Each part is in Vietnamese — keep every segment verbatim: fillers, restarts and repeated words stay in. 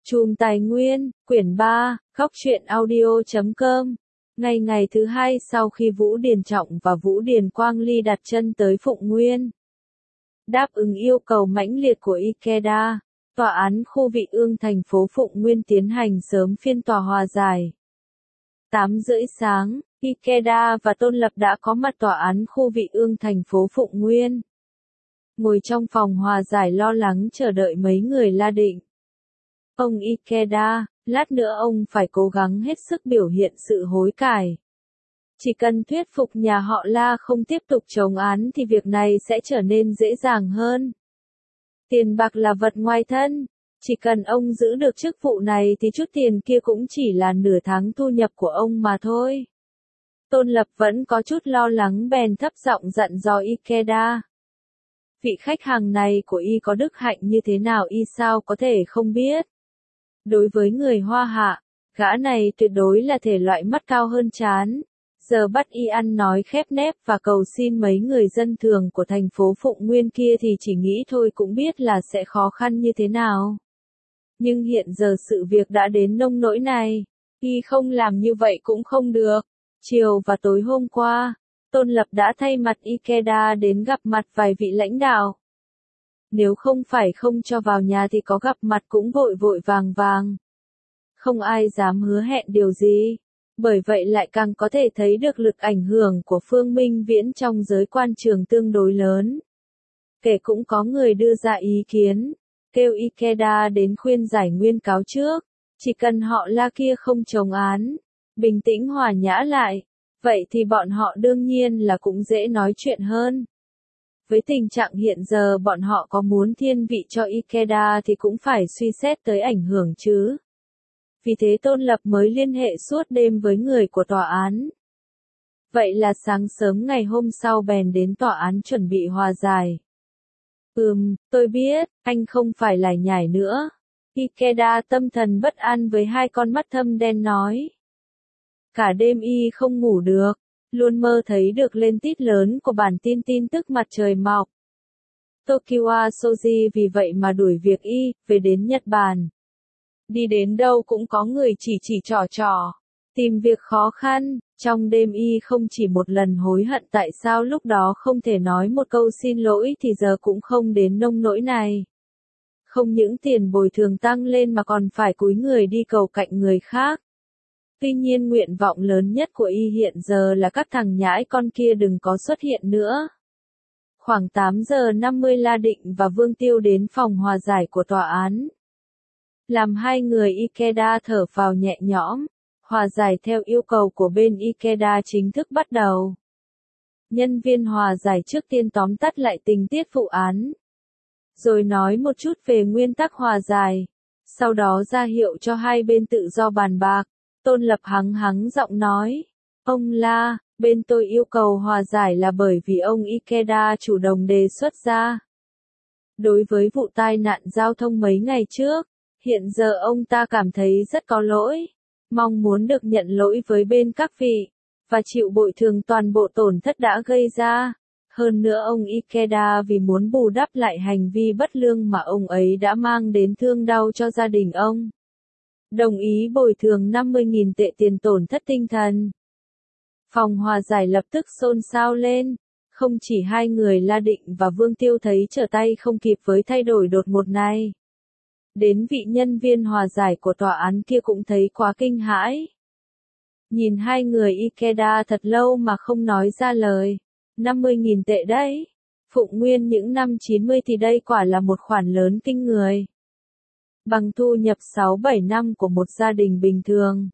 Chùm Tài Nguyên, quyển ba, góc truyện audio chấm com. Ngày ngày thứ hai sau khi Vũ Điền Trọng và Vũ Điền Quang Ly đặt chân tới Phụng Nguyên, đáp ứng yêu cầu mãnh liệt của Ikeda, tòa án khu Vị Ương thành phố Phụng Nguyên tiến hành sớm phiên tòa hòa giải. tám rưỡi sáng, Ikeda và Tôn Lập đã có mặt tòa án khu Vị Ương thành phố Phụng Nguyên. Ngồi trong phòng hòa giải lo lắng chờ đợi mấy người La Định. Ông Ikeda, lát nữa ông phải cố gắng hết sức biểu hiện sự hối cải. Chỉ cần thuyết phục nhà họ La không tiếp tục chống án thì việc này sẽ trở nên dễ dàng hơn. Tiền bạc là vật ngoài thân, chỉ cần ông giữ được chức vụ này thì chút tiền kia cũng chỉ là nửa tháng thu nhập của ông mà thôi. Tôn Lập vẫn có chút lo lắng bèn thấp giọng dặn dò Ikeda. Vị khách hàng này của y có đức hạnh như thế nào y sao có thể không biết. Đối với người Hoa Hạ, gã này tuyệt đối là thể loại mắt cao hơn trán. Giờ bắt y ăn nói khép nép và cầu xin mấy người dân thường của thành phố Phụng Nguyên kia thì chỉ nghĩ thôi cũng biết là sẽ khó khăn như thế nào. Nhưng hiện giờ sự việc đã đến nông nỗi này, y không làm như vậy cũng không được. Chiều và tối hôm qua, Tôn Lập đã thay mặt Ikeda đến gặp mặt vài vị lãnh đạo. Nếu không phải không cho vào nhà thì có gặp mặt cũng vội vội vàng vàng. Không ai dám hứa hẹn điều gì. Bởi vậy lại càng có thể thấy được lực ảnh hưởng của Phương Minh Viễn trong giới quan trường tương đối lớn. Kể cũng có người đưa ra ý kiến, kêu Ikeda đến khuyên giải nguyên cáo trước. Chỉ cần họ La kia không chống án, bình tĩnh hòa nhã lại, vậy thì bọn họ đương nhiên là cũng dễ nói chuyện hơn. Với tình trạng hiện giờ bọn họ có muốn thiên vị cho Ikeda thì cũng phải suy xét tới ảnh hưởng chứ. Vì thế Tôn Lập mới liên hệ suốt đêm với người của tòa án. Vậy là sáng sớm ngày hôm sau bèn đến tòa án chuẩn bị hòa giải. Ừm, tôi biết, anh không phải lải nhải nữa. Ikeda tâm thần bất an với hai con mắt thâm đen nói. Cả đêm y không ngủ được. Luôn mơ thấy được lên tít lớn của bản tin tin tức mặt trời mọc. Tokiwa Shoji vì vậy mà đuổi việc y, về đến Nhật Bản. Đi đến đâu cũng có người chỉ chỉ trò trò, tìm việc khó khăn, trong đêm y không chỉ một lần hối hận tại sao lúc đó không thể nói một câu xin lỗi thì giờ cũng không đến nông nỗi này. Không những tiền bồi thường tăng lên mà còn phải cúi người đi cầu cạnh người khác. Tuy nhiên nguyện vọng lớn nhất của y hiện giờ là các thằng nhãi con kia đừng có xuất hiện nữa. Khoảng tám giờ năm mươi La Định và Vương Tiêu đến phòng hòa giải của tòa án. Làm hai người Ikeda thở phào nhẹ nhõm, hòa giải theo yêu cầu của bên Ikeda chính thức bắt đầu. Nhân viên hòa giải trước tiên tóm tắt lại tình tiết vụ án, rồi nói một chút về nguyên tắc hòa giải, sau đó ra hiệu cho hai bên tự do bàn bạc. Tôn Lập hắng hắng giọng nói, ông La, bên tôi yêu cầu hòa giải là bởi vì ông Ikeda chủ động đề xuất ra. Đối với vụ tai nạn giao thông mấy ngày trước, hiện giờ ông ta cảm thấy rất có lỗi, mong muốn được nhận lỗi với bên các vị, và chịu bồi thường toàn bộ tổn thất đã gây ra. Hơn nữa ông Ikeda vì muốn bù đắp lại hành vi bất lương mà ông ấy đã mang đến thương đau cho gia đình ông. Đồng ý bồi thường năm mươi nghìn tệ tiền tổn thất tinh thần. Phòng hòa giải lập tức xôn xao lên, không chỉ hai người La Định và Vương Tiêu thấy trở tay không kịp với thay đổi đột ngột này. Đến vị nhân viên hòa giải của tòa án kia cũng thấy quá kinh hãi. Nhìn hai người Ikeda thật lâu mà không nói ra lời. năm mươi nghìn tệ đấy. Phụng Nguyên những năm chín mươi thì đây quả là một khoản lớn kinh người. Bằng thu nhập sáu bảy năm của một gia đình bình thường.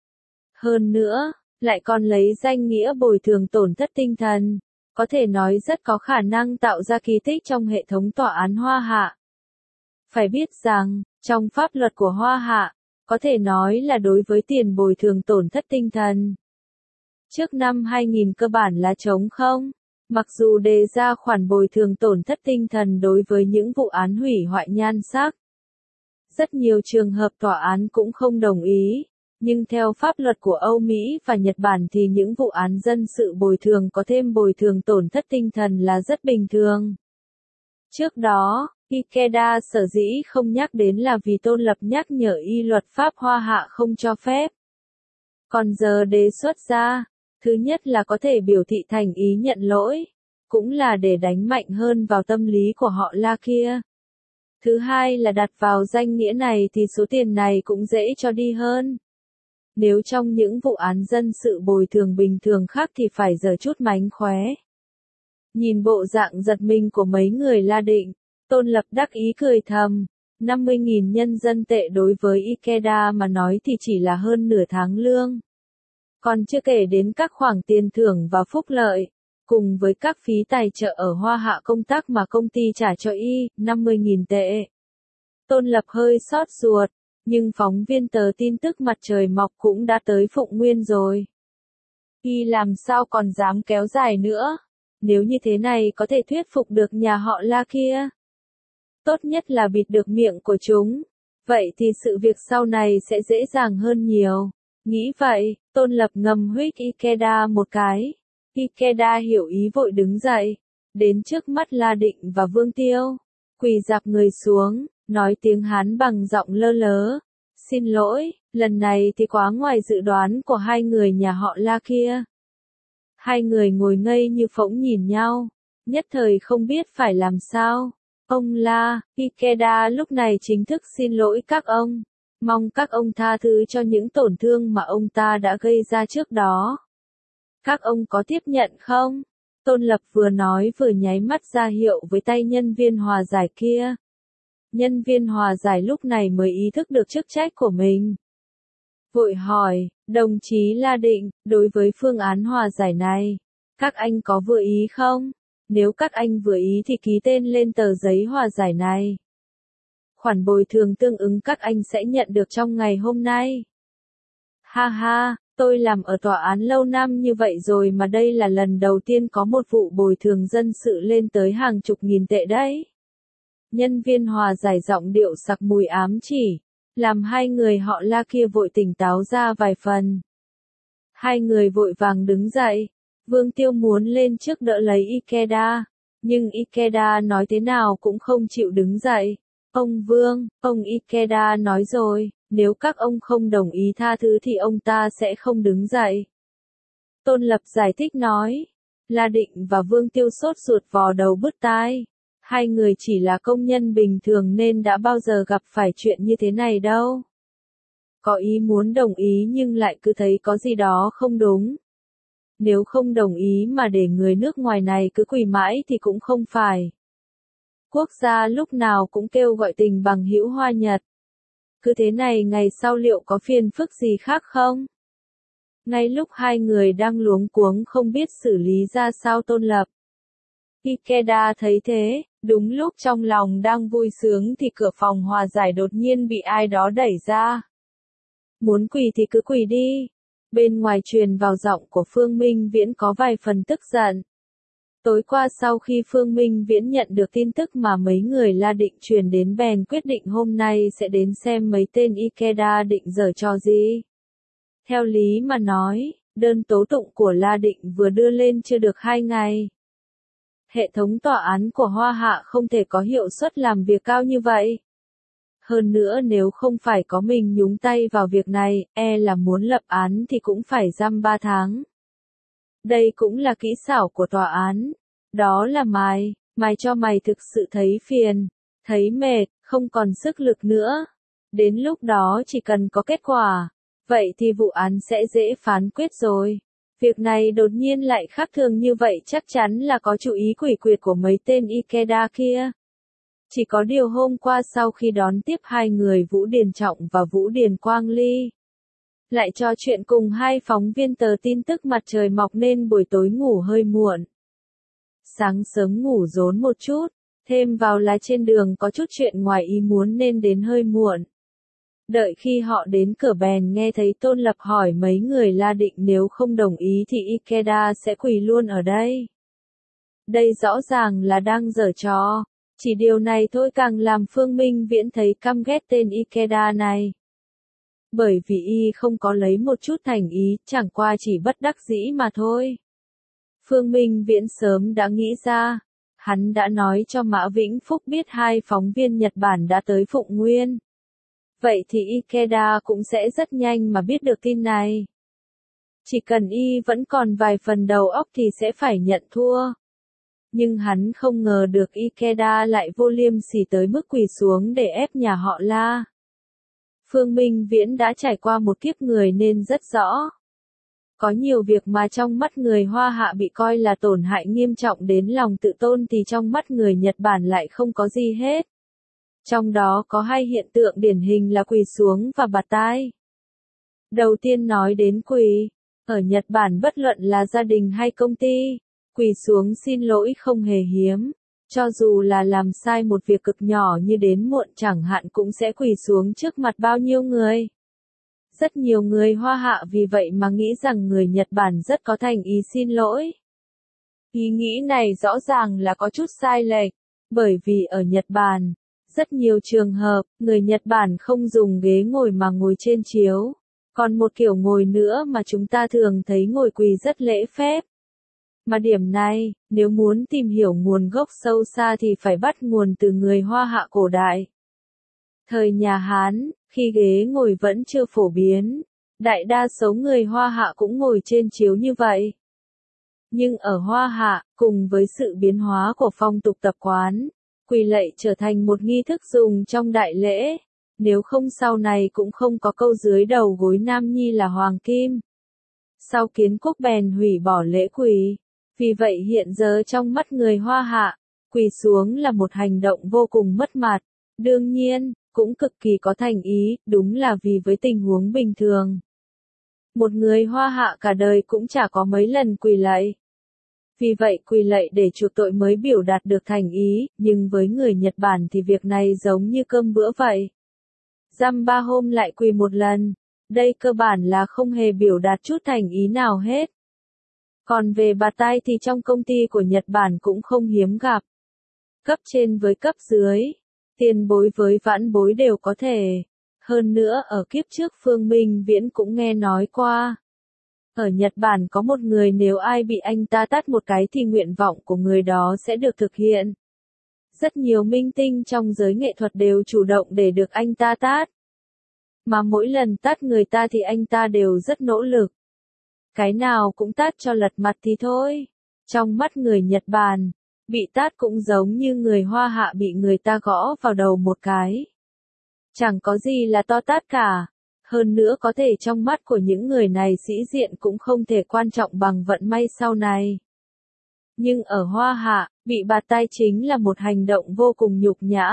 Hơn nữa, lại còn lấy danh nghĩa bồi thường tổn thất tinh thần, có thể nói rất có khả năng tạo ra kỳ tích trong hệ thống tòa án Hoa Hạ. Phải biết rằng, trong pháp luật của Hoa Hạ, có thể nói là đối với tiền bồi thường tổn thất tinh thần. Trước năm hai nghìn cơ bản là trống không, mặc dù đề ra khoản bồi thường tổn thất tinh thần đối với những vụ án hủy hoại nhan sắc. Rất nhiều trường hợp tòa án cũng không đồng ý, nhưng theo pháp luật của Âu Mỹ và Nhật Bản thì những vụ án dân sự bồi thường có thêm bồi thường tổn thất tinh thần là rất bình thường. Trước đó, Ikeda sở dĩ không nhắc đến là vì Tôn Lập nhắc nhở y luật pháp Hoa Hạ không cho phép. Còn giờ đề xuất ra, thứ nhất là có thể biểu thị thành ý nhận lỗi, cũng là để đánh mạnh hơn vào tâm lý của họ La kia. Thứ hai là đặt vào danh nghĩa này thì số tiền này cũng dễ cho đi hơn. Nếu trong những vụ án dân sự bồi thường bình thường khác thì phải giở chút mánh khóe. Nhìn bộ dạng giật mình của mấy người La Định, Tôn Lập đắc ý cười thầm, năm mươi nghìn nhân dân tệ đối với Ikeda mà nói thì chỉ là hơn nửa tháng lương. Còn chưa kể đến các khoản tiền thưởng và phúc lợi, cùng với các phí tài trợ ở Hoa Hạ công tác mà công ty trả cho y, năm mươi nghìn tệ. Tôn Lập hơi xót ruột, nhưng phóng viên tờ tin tức Mặt Trời Mọc cũng đã tới Phụng Nguyên rồi. Y làm sao còn dám kéo dài nữa, nếu như thế này có thể thuyết phục được nhà họ La kia. Tốt nhất là bịt được miệng của chúng, vậy thì sự việc sau này sẽ dễ dàng hơn nhiều. Nghĩ vậy, Tôn Lập ngầm huých Ikeda một cái. Ikeda hiểu ý vội đứng dậy, đến trước mắt La Định và Vương Tiêu, quỳ dạp người xuống, nói tiếng Hán bằng giọng lơ lớ. Xin lỗi, lần này thì quá ngoài dự đoán của hai người nhà họ La kia. Hai người ngồi ngây như phỗng nhìn nhau, nhất thời không biết phải làm sao. Ông La, Ikeda lúc này chính thức xin lỗi các ông, mong các ông tha thứ cho những tổn thương mà ông ta đã gây ra trước đó. Các ông có tiếp nhận không? Tôn Lập vừa nói vừa nháy mắt ra hiệu với tay nhân viên hòa giải kia. Nhân viên hòa giải lúc này mới ý thức được chức trách của mình. Vội hỏi, đồng chí La Định, đối với phương án hòa giải này, các anh có vừa ý không? Nếu các anh vừa ý thì ký tên lên tờ giấy hòa giải này. Khoản bồi thường tương ứng các anh sẽ nhận được trong ngày hôm nay. Ha ha, tôi làm ở tòa án lâu năm như vậy rồi mà đây là lần đầu tiên có một vụ bồi thường dân sự lên tới hàng chục nghìn tệ đấy. Nhân viên hòa giải giọng điệu sặc mùi ám chỉ, làm hai người họ La kia vội tỉnh táo ra vài phần. Hai người vội vàng đứng dậy, Vương Tiêu muốn lên trước đỡ lấy Ikeda, nhưng Ikeda nói thế nào cũng không chịu đứng dậy. Ông Vương, ông Ikeda nói rồi, nếu các ông không đồng ý tha thứ thì ông ta sẽ không đứng dậy. Tôn Lập giải thích nói, La Định và Vương Tiêu sốt ruột vò đầu bứt tai. Hai người chỉ là công nhân bình thường nên đã bao giờ gặp phải chuyện như thế này đâu. Có ý muốn đồng ý nhưng lại cứ thấy có gì đó không đúng. Nếu không đồng ý mà để người nước ngoài này cứ quỳ mãi thì cũng không phải. Quốc gia lúc nào cũng kêu gọi tình bằng hữu Hoa Nhật. Cứ thế này ngày sau liệu có phiền phức gì khác không? Ngay lúc hai người đang luống cuống không biết xử lý ra sao Tôn Lập. Ikeda thấy thế, đúng lúc trong lòng đang vui sướng thì cửa phòng hòa giải đột nhiên bị ai đó đẩy ra. Muốn quỳ thì cứ quỳ đi. Bên ngoài truyền vào giọng của Phương Minh Viễn có vài phần tức giận. Tối qua sau khi Phương Minh Viễn nhận được tin tức mà mấy người La Định truyền đến bèn quyết định hôm nay sẽ đến xem mấy tên Ikeda định giở trò gì. Theo lý mà nói, đơn tố tụng của La Định vừa đưa lên chưa được hai ngày. Hệ thống tòa án của Hoa Hạ không thể có hiệu suất làm việc cao như vậy. Hơn nữa nếu không phải có mình nhúng tay vào việc này, e là muốn lập án thì cũng phải giam ba tháng. Đây cũng là kỹ xảo của tòa án. Đó là mài, mài cho mày thực sự thấy phiền, thấy mệt, không còn sức lực nữa. Đến lúc đó chỉ cần có kết quả, vậy thì vụ án sẽ dễ phán quyết rồi. Việc này đột nhiên lại khác thường như vậy chắc chắn là có chủ ý quỷ quyệt của mấy tên Ikeda kia. Chỉ có điều hôm qua sau khi đón tiếp hai người Vũ Điền Trọng và Vũ Điền Quang Ly, lại trò chuyện cùng hai phóng viên tờ tin tức Mặt Trời Mọc nên buổi tối ngủ hơi muộn. Sáng sớm ngủ rốn một chút, thêm vào là trên đường có chút chuyện ngoài ý muốn nên đến hơi muộn. Đợi khi họ đến cửa bèn nghe thấy Tôn Lập hỏi mấy người La Định nếu không đồng ý thì Ikeda sẽ quỳ luôn ở đây. Đây rõ ràng là đang giở trò, chỉ điều này thôi càng làm Phương Minh Viễn thấy căm ghét tên Ikeda này. Bởi vì y không có lấy một chút thành ý, chẳng qua chỉ bất đắc dĩ mà thôi. Phương Minh Viễn sớm đã nghĩ ra, hắn đã nói cho Mã Vĩnh Phúc biết hai phóng viên Nhật Bản đã tới Phụng Nguyên. Vậy thì Ikeda cũng sẽ rất nhanh mà biết được tin này. Chỉ cần y vẫn còn vài phần đầu óc thì sẽ phải nhận thua. Nhưng hắn không ngờ được Ikeda lại vô liêm sỉ tới mức quỳ xuống để ép nhà họ La. Phương Minh Viễn đã trải qua một kiếp người nên rất rõ. Có nhiều việc mà trong mắt người Hoa Hạ bị coi là tổn hại nghiêm trọng đến lòng tự tôn thì trong mắt người Nhật Bản lại không có gì hết. Trong đó có hai hiện tượng điển hình là quỳ xuống và bạt tai. Đầu tiên nói đến quỳ. Ở Nhật Bản bất luận là gia đình hay công ty, quỳ xuống xin lỗi không hề hiếm. Cho dù là làm sai một việc cực nhỏ như đến muộn chẳng hạn cũng sẽ quỳ xuống trước mặt bao nhiêu người. Rất nhiều người Hoa Hạ vì vậy mà nghĩ rằng người Nhật Bản rất có thành ý xin lỗi. Ý nghĩ này rõ ràng là có chút sai lệch, bởi vì ở Nhật Bản, rất nhiều trường hợp, người Nhật Bản không dùng ghế ngồi mà ngồi trên chiếu. Còn một kiểu ngồi nữa mà chúng ta thường thấy ngồi quỳ rất lễ phép. Mà điểm này, nếu muốn tìm hiểu nguồn gốc sâu xa thì phải bắt nguồn từ người Hoa Hạ cổ đại. Thời nhà Hán, khi ghế ngồi vẫn chưa phổ biến, đại đa số người Hoa Hạ cũng ngồi trên chiếu như vậy. Nhưng ở Hoa Hạ, cùng với sự biến hóa của phong tục tập quán, quỳ lạy trở thành một nghi thức dùng trong đại lễ. Nếu không sau này cũng không có câu dưới đầu gối nam nhi là hoàng kim. Sau kiến quốc bèn hủy bỏ lễ quỳ. Vì vậy hiện giờ trong mắt người Hoa Hạ, quỳ xuống là một hành động vô cùng mất mặt. Đương nhiên, cũng cực kỳ có thành ý, đúng là vì với tình huống bình thường. Một người Hoa Hạ cả đời cũng chả có mấy lần quỳ lạy. Vì vậy quỳ lạy để chuộc tội mới biểu đạt được thành ý, nhưng với người Nhật Bản thì việc này giống như cơm bữa vậy. Dăm ba hôm lại quỳ một lần, đây cơ bản là không hề biểu đạt chút thành ý nào hết. Còn về bạt tai thì trong công ty của Nhật Bản cũng không hiếm gặp. Cấp trên với cấp dưới, tiền bối với vãn bối đều có thể. Hơn nữa ở kiếp trước Phương Minh Viễn cũng nghe nói qua. Ở Nhật Bản có một người nếu ai bị anh ta tát một cái thì nguyện vọng của người đó sẽ được thực hiện. Rất nhiều minh tinh trong giới nghệ thuật đều chủ động để được anh ta tát. Mà mỗi lần tát người ta thì anh ta đều rất nỗ lực. Cái nào cũng tát cho lật mặt thì thôi. Trong mắt người Nhật Bản, bị tát cũng giống như người Hoa Hạ bị người ta gõ vào đầu một cái. Chẳng có gì là to tát cả. Hơn nữa có thể trong mắt của những người này sĩ diện cũng không thể quan trọng bằng vận may sau này. Nhưng ở Hoa Hạ, bị bạt tai chính là một hành động vô cùng nhục nhã.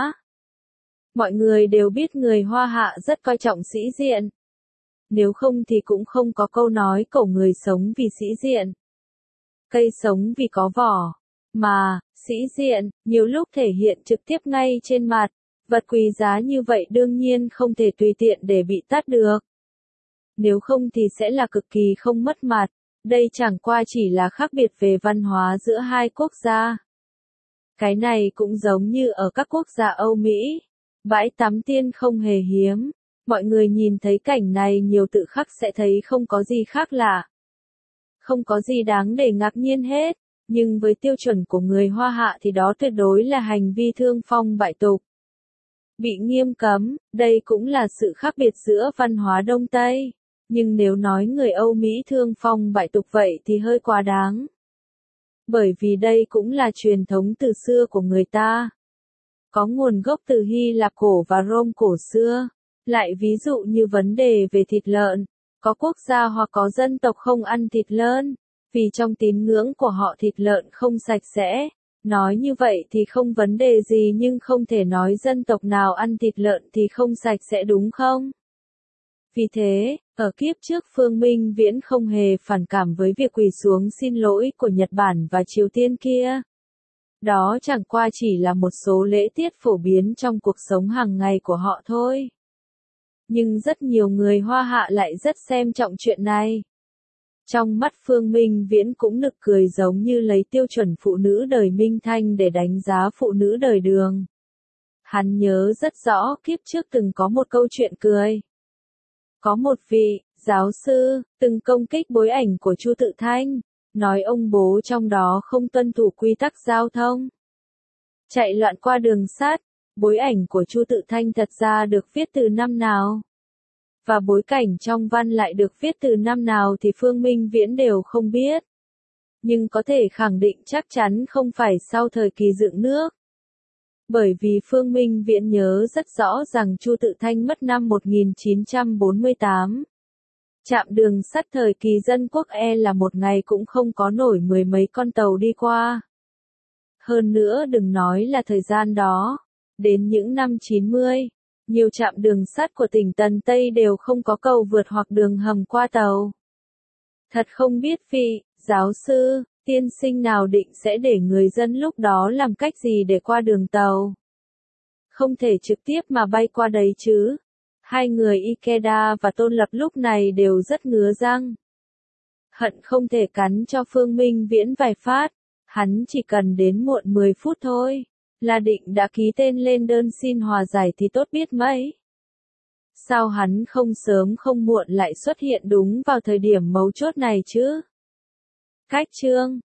Mọi người đều biết người Hoa Hạ rất coi trọng sĩ diện. Nếu không thì cũng không có câu nói cổ người sống vì sĩ diện. Cây sống vì có vỏ. Mà, sĩ diện, nhiều lúc thể hiện trực tiếp ngay trên mặt. Vật quý giá như vậy đương nhiên không thể tùy tiện để bị tát được. Nếu không thì sẽ là cực kỳ không mất mặt. Đây chẳng qua chỉ là khác biệt về văn hóa giữa hai quốc gia. Cái này cũng giống như ở các quốc gia Âu Mỹ. Bãi tắm tiên không hề hiếm. Mọi người nhìn thấy cảnh này nhiều tự khắc sẽ thấy không có gì khác lạ. Không có gì đáng để ngạc nhiên hết. Nhưng với tiêu chuẩn của người Hoa Hạ thì đó tuyệt đối là hành vi thương phong bại tục. Bị nghiêm cấm, đây cũng là sự khác biệt giữa văn hóa Đông Tây. Nhưng nếu nói người Âu Mỹ thương phong bại tục vậy thì hơi quá đáng. Bởi vì đây cũng là truyền thống từ xưa của người ta. Có nguồn gốc từ Hy Lạp cổ và Rome cổ xưa. Lại ví dụ như vấn đề về thịt lợn. Có quốc gia hoặc có dân tộc không ăn thịt lợn. Vì trong tín ngưỡng của họ thịt lợn không sạch sẽ. Nói như vậy thì không vấn đề gì nhưng không thể nói dân tộc nào ăn thịt lợn thì không sạch sẽ đúng không? Vì thế, ở kiếp trước Phương Minh Viễn không hề phản cảm với việc quỳ xuống xin lỗi của Nhật Bản và Triều Tiên kia. Đó chẳng qua chỉ là một số lễ tiết phổ biến trong cuộc sống hàng ngày của họ thôi. Nhưng rất nhiều người Hoa Hạ lại rất xem trọng chuyện này. Trong mắt Phương Minh Viễn cũng nực cười giống như lấy tiêu chuẩn phụ nữ đời Minh Thanh để đánh giá phụ nữ đời Đường. Hắn nhớ rất rõ kiếp trước từng có một câu chuyện cười. Có một vị, giáo sư, từng công kích bối ảnh của Chu Tự Thanh, nói ông bố trong đó không tuân thủ quy tắc giao thông. Chạy loạn qua đường sắt, bối ảnh của Chu Tự Thanh thật ra được viết từ năm nào? Và bối cảnh trong văn lại được viết từ năm nào thì Phương Minh Viễn đều không biết. Nhưng có thể khẳng định chắc chắn không phải sau thời kỳ dựng nước. Bởi vì Phương Minh Viễn nhớ rất rõ rằng Chu Tự Thanh mất năm một nghìn chín trăm bốn mươi tám. Trạm đường sắt thời kỳ Dân Quốc E là một ngày cũng không có nổi mười mấy con tàu đi qua. Hơn nữa đừng nói là thời gian đó, đến những năm chín mươi, nhiều trạm đường sắt của tỉnh Tần Tây đều không có cầu vượt hoặc đường hầm qua tàu. Thật không biết vị, giáo sư, tiên sinh nào định sẽ để người dân lúc đó làm cách gì để qua đường tàu. Không thể trực tiếp mà bay qua đấy chứ. Hai người Ikeda và Tôn Lập lúc này đều rất ngứa răng. Hận không thể cắn cho Phương Minh Viễn vài phát. Hắn chỉ cần đến muộn mười phút thôi, là định đã ký tên lên đơn xin hòa giải thì tốt biết mấy. Sao hắn không sớm không muộn lại xuất hiện đúng vào thời điểm mấu chốt này chứ? Cách chương